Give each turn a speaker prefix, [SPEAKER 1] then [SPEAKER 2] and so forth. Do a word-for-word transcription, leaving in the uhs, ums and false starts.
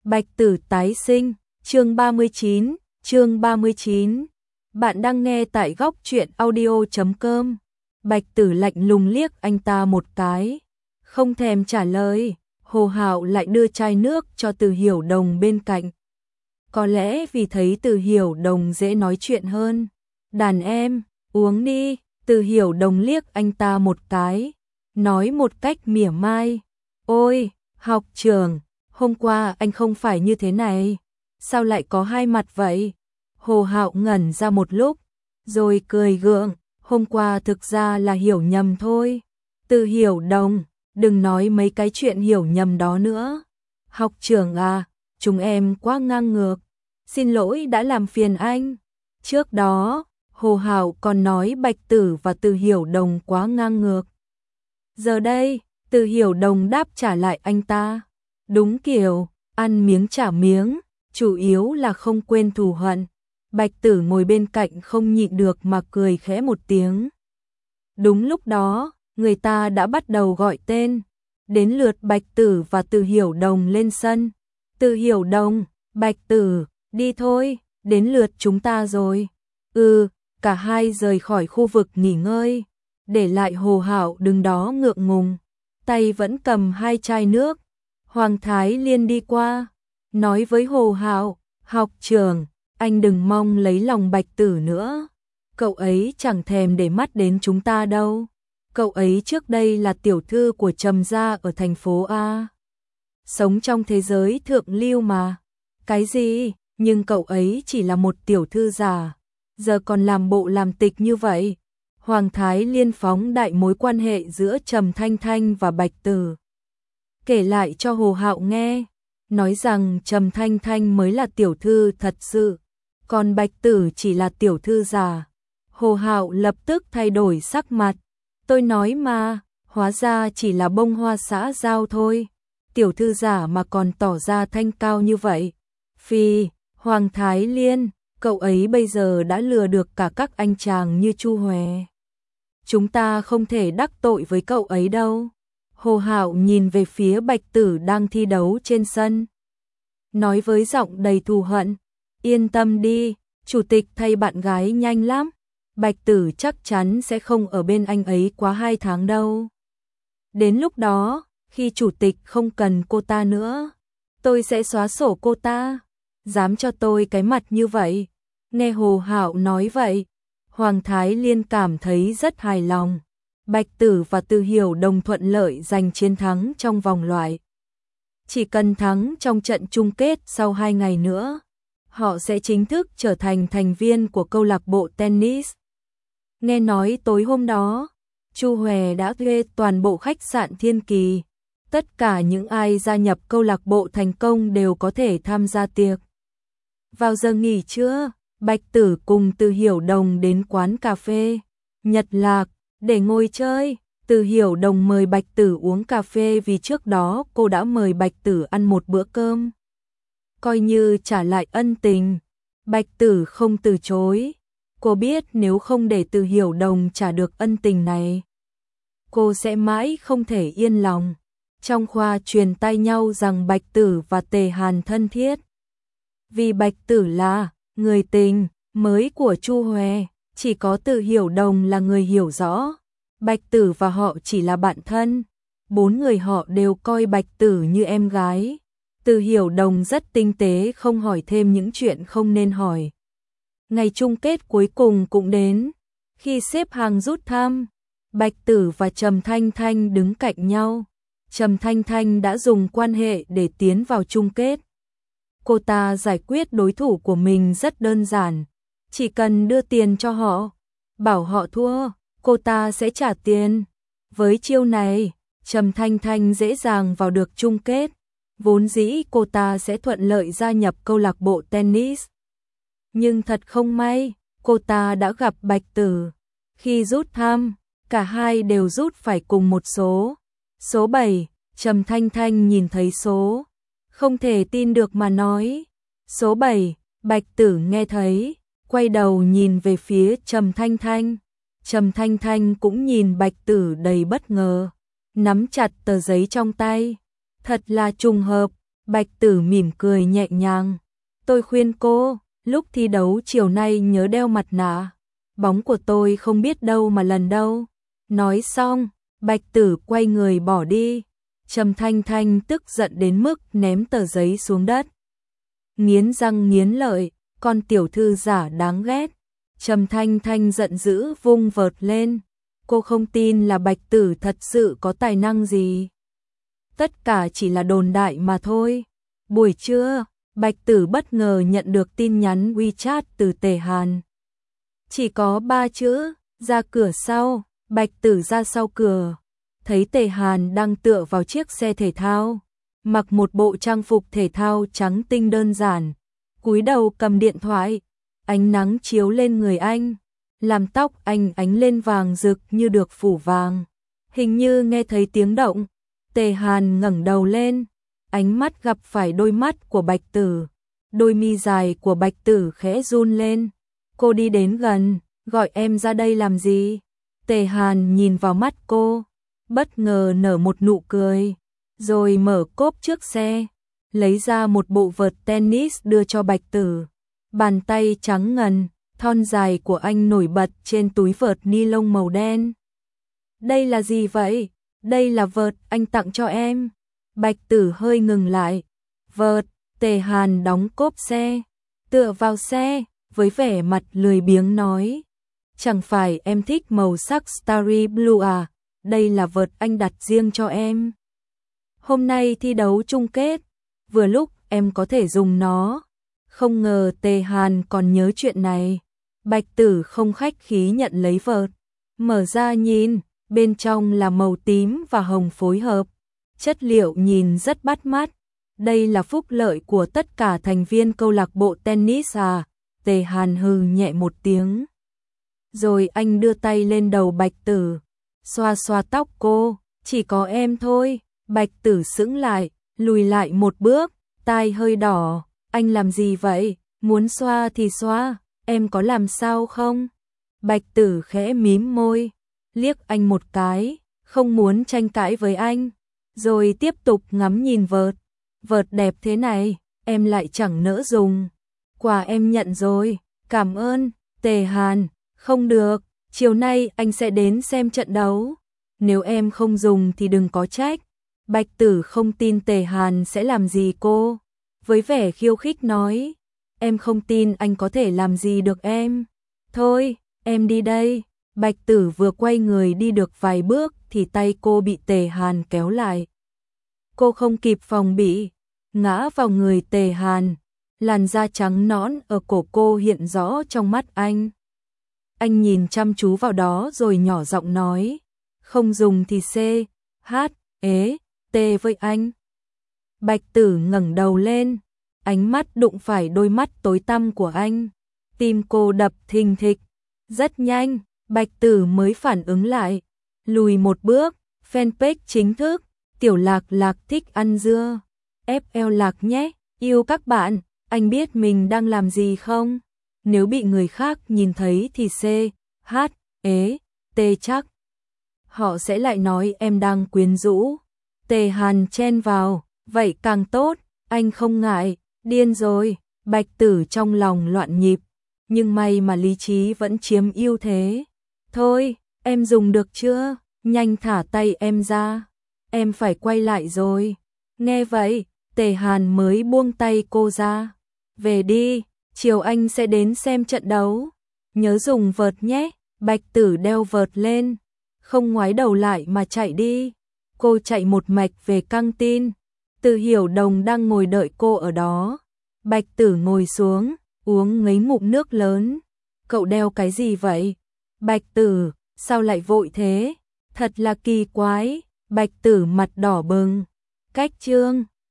[SPEAKER 1] Bạch Tử tái sinh, chương ba mươi chín, chương ba mươi chín. Bạn đang nghe tại góc truyện audio chấm com. Bạch Tử lạnh lùng liếc anh ta một cái, không thèm trả lời. Hồ Hạo lại đưa chai nước cho Từ Hiểu Đồng bên cạnh. Có lẽ vì thấy Từ Hiểu Đồng dễ nói chuyện hơn. Đàn em, uống đi. Từ Hiểu Đồng liếc anh ta một cái, nói một cách mỉa mai. Ôi, học trưởng, hôm qua anh không phải như thế này, sao lại có hai mặt vậy? Hồ Hạo ngẩn ra một lúc, rồi cười gượng, hôm qua thực ra là hiểu nhầm thôi. Từ Hiểu Đồng, đừng nói mấy cái chuyện hiểu nhầm đó nữa. Học trưởng à, chúng em quá ngang ngược, xin lỗi đã làm phiền anh. Trước đó, Hồ Hạo còn nói Bạch Tử và Từ Hiểu Đồng quá ngang ngược. Giờ đây, Từ Hiểu Đồng đáp trả lại anh ta. Đúng kiểu, ăn miếng trả miếng, chủ yếu là không quên thù hận. Bạch Tử ngồi bên cạnh không nhịn được mà cười khẽ một tiếng. Đúng lúc đó, người ta đã bắt đầu gọi tên. Đến lượt Bạch Tử và Từ Hiểu Đồng lên sân. Từ Hiểu Đồng, Bạch Tử, đi thôi, đến lượt chúng ta rồi. Ừ, cả hai rời khỏi khu vực nghỉ ngơi, để lại Hồ Hạo đứng đó ngượng ngùng, tay vẫn cầm hai chai nước. Hoàng Thái Liên đi qua, nói với Hồ Hạo, học trưởng, anh đừng mong lấy lòng Bạch Tử nữa. Cậu ấy chẳng thèm để mắt đến chúng ta đâu. Cậu ấy trước đây là tiểu thư của Trầm gia ở thành phố A. Sống trong thế giới thượng lưu mà. Cái gì? Nhưng cậu ấy chỉ là một tiểu thư giả. Giờ còn làm bộ làm tịch như vậy. Hoàng Thái Liên phóng đại mối quan hệ giữa Trầm Thanh Thanh và Bạch Tử. Kể lại cho Hồ Hạo nghe, nói rằng Trầm Thanh Thanh mới là tiểu thư thật sự, còn Bạch Tử chỉ là tiểu thư giả. Hồ Hạo lập tức thay đổi sắc mặt. Tôi nói mà, hóa ra chỉ là bông hoa xã giao thôi. Tiểu thư giả mà còn tỏ ra thanh cao như vậy. Phi, Hoàng Thái Liên, cậu ấy bây giờ đã lừa được cả các anh chàng như Chu Hòe. Chúng ta không thể đắc tội với cậu ấy đâu. Hồ Hạo nhìn về phía Bạch Tử đang thi đấu trên sân, nói với giọng đầy thù hận, yên tâm đi, chủ tịch thay bạn gái nhanh lắm. Bạch Tử chắc chắn sẽ không ở bên anh ấy quá hai tháng đâu. Đến lúc đó, khi chủ tịch không cần cô ta nữa, tôi sẽ xóa sổ cô ta. Dám cho tôi cái mặt như vậy. Nghe Hồ Hạo nói vậy, Hoàng Thái Liên cảm thấy rất hài lòng. Bạch Tử và Từ Hiểu Đồng thuận lợi giành chiến thắng trong vòng loại. Chỉ cần thắng trong trận chung kết sau hai ngày nữa, họ sẽ chính thức trở thành thành viên của câu lạc bộ tennis. Nghe nói tối hôm đó, Chu Hòe đã thuê toàn bộ khách sạn Thiên Kỳ. Tất cả những ai gia nhập câu lạc bộ thành công đều có thể tham gia tiệc. Vào giờ nghỉ trưa, Bạch Tử cùng Từ Hiểu Đồng đến quán cà phê Nhật Lạc để ngồi chơi. Từ Hiểu Đồng mời Bạch Tử uống cà phê vì trước đó cô đã mời Bạch Tử ăn một bữa cơm, coi như trả lại ân tình. Bạch Tử không từ chối. Cô biết nếu không để Từ Hiểu Đồng trả được ân tình này, cô sẽ mãi không thể yên lòng. Trong khoa truyền tai nhau rằng Bạch Tử và Tề Hàn thân thiết. Vì Bạch Tử là người tình mới của Chu Hòe, chỉ có Từ Hiểu Đồng là người hiểu rõ. Bạch Tử và họ chỉ là bạn thân. Bốn người họ đều coi Bạch Tử như em gái. Từ Hiểu Đồng rất tinh tế không hỏi thêm những chuyện không nên hỏi. Ngày chung kết cuối cùng cũng đến. Khi xếp hàng rút thăm, Bạch Tử và Trầm Thanh Thanh đứng cạnh nhau. Trầm Thanh Thanh đã dùng quan hệ để tiến vào chung kết. Cô ta giải quyết đối thủ của mình rất đơn giản. Chỉ cần đưa tiền cho họ, bảo họ thua, cô ta sẽ trả tiền. Với chiêu này, Trầm Thanh Thanh dễ dàng vào được chung kết. Vốn dĩ cô ta sẽ thuận lợi gia nhập câu lạc bộ tennis. Nhưng thật không may, cô ta đã gặp Bạch Tử. Khi rút thăm, cả hai đều rút phải cùng một số. Số bảy, Trầm Thanh Thanh nhìn thấy số. Không thể tin được mà nói. Số bảy, Bạch Tử nghe thấy, quay đầu nhìn về phía Trầm Thanh Thanh. Trầm Thanh Thanh cũng nhìn Bạch Tử đầy bất ngờ, nắm chặt tờ giấy trong tay. Thật là trùng hợp, Bạch Tử mỉm cười nhẹ nhàng. Tôi khuyên cô, lúc thi đấu chiều nay nhớ đeo mặt nạ. Bóng của tôi không biết đâu mà lần đâu. Nói xong, Bạch Tử quay người bỏ đi. Trầm Thanh Thanh tức giận đến mức ném tờ giấy xuống đất. Nghiến răng nghiến lợi, con tiểu thư giả đáng ghét. Trầm Thanh Thanh giận dữ vung vợt lên. Cô không tin là Bạch Tử thật sự có tài năng gì. Tất cả chỉ là đồn đại mà thôi. Buổi trưa, Bạch Tử bất ngờ nhận được tin nhắn WeChat từ Tề Hàn. Chỉ có ba chữ, ra cửa sau. Bạch Tử ra sau cửa, thấy Tề Hàn đang tựa vào chiếc xe thể thao, mặc một bộ trang phục thể thao trắng tinh đơn giản, cúi đầu cầm điện thoại. Ánh nắng chiếu lên người anh, làm tóc anh ánh lên vàng rực như được phủ vàng. Hình như nghe thấy tiếng động, Tề Hàn ngẩng đầu lên, ánh mắt gặp phải đôi mắt của Bạch Tử. Đôi mi dài của Bạch Tử khẽ run lên. Cô đi đến gần, gọi em ra đây làm gì? Tề Hàn nhìn vào mắt cô, bất ngờ nở một nụ cười, rồi mở cốp trước xe, lấy ra một bộ vợt tennis đưa cho Bạch Tử. Bàn tay trắng ngần, thon dài của anh nổi bật trên túi vợt ni lông màu đen. Đây là gì vậy? Đây là vợt anh tặng cho em. Bạch Tử hơi ngừng lại. Vợt. Tề Hàn đóng cốp xe, tựa vào xe, với vẻ mặt lười biếng nói. Chẳng phải em thích màu sắc Starry Blue à? Đây là vợt anh đặt riêng cho em. Hôm nay thi đấu chung kết, vừa lúc em có thể dùng nó. Không ngờ Tề Hàn còn nhớ chuyện này. Bạch Tử không khách khí nhận lấy vợt, mở ra nhìn, bên trong là màu tím và hồng phối hợp. Chất liệu nhìn rất bắt mắt. Đây là phúc lợi của tất cả thành viên câu lạc bộ tennis à? Tề Hàn hừ nhẹ một tiếng. Rồi anh đưa tay lên đầu Bạch Tử, xoa xoa tóc cô. Chỉ có em thôi. Bạch Tử sững lại, lùi lại một bước, tai hơi đỏ. Anh làm gì vậy? Muốn xoa thì xoa, em có làm sao không? Bạch Tử khẽ mím môi, liếc anh một cái, không muốn tranh cãi với anh, rồi tiếp tục ngắm nhìn vợt. Vợt đẹp thế này, em lại chẳng nỡ dùng. Quà em nhận rồi, cảm ơn. Tề Hàn, không được, chiều nay anh sẽ đến xem trận đấu. Nếu em không dùng thì đừng có trách. Bạch Tử không tin Tề Hàn sẽ làm gì cô. Với vẻ khiêu khích nói, em không tin anh có thể làm gì được em. Thôi, em đi đây. Bạch Tử vừa quay người đi được vài bước thì tay cô bị Tề Hàn kéo lại. Cô không kịp phòng bị, ngã vào người Tề Hàn. Làn da trắng nõn ở cổ cô hiện rõ trong mắt anh. Anh nhìn chăm chú vào đó rồi nhỏ giọng nói, không dùng thì C, H, ế, T với anh. Bạch Tử ngẩng đầu lên, ánh mắt đụng phải đôi mắt tối tăm của anh. Tim cô đập thình thịch. Rất nhanh, Bạch Tử mới phản ứng lại. Lùi một bước, fanpage chính thức, Tiểu Lạc Lạc thích ăn dưa. ép lờ Lạc nhé, yêu các bạn, anh biết mình đang làm gì không? Nếu bị người khác nhìn thấy thì C, H, ế, T chắc. Họ sẽ lại nói em đang quyến rũ. Tề Hàn chen vào, vậy càng tốt, anh không ngại. Điên rồi. Bạch Tử trong lòng loạn nhịp, nhưng may mà lý trí vẫn chiếm ưu thế. Thôi, em dùng được chưa? Nhanh thả tay em ra. Em phải quay lại rồi. Nghe vậy, Tề Hàn mới buông tay cô ra. Về đi, chiều anh sẽ đến xem trận đấu. Nhớ dùng vợt nhé. Bạch Tử đeo vợt lên, không ngoái đầu lại mà chạy đi. Cô chạy một mạch về căng tin. Từ Hiểu Đồng đang ngồi đợi cô ở đó. Bạch Tử ngồi xuống, uống mấy ngụm nước lớn. Cậu đeo cái gì vậy? Bạch Tử, sao lại vội thế? Thật là kỳ quái. Bạch Tử mặt đỏ bừng. Cách chương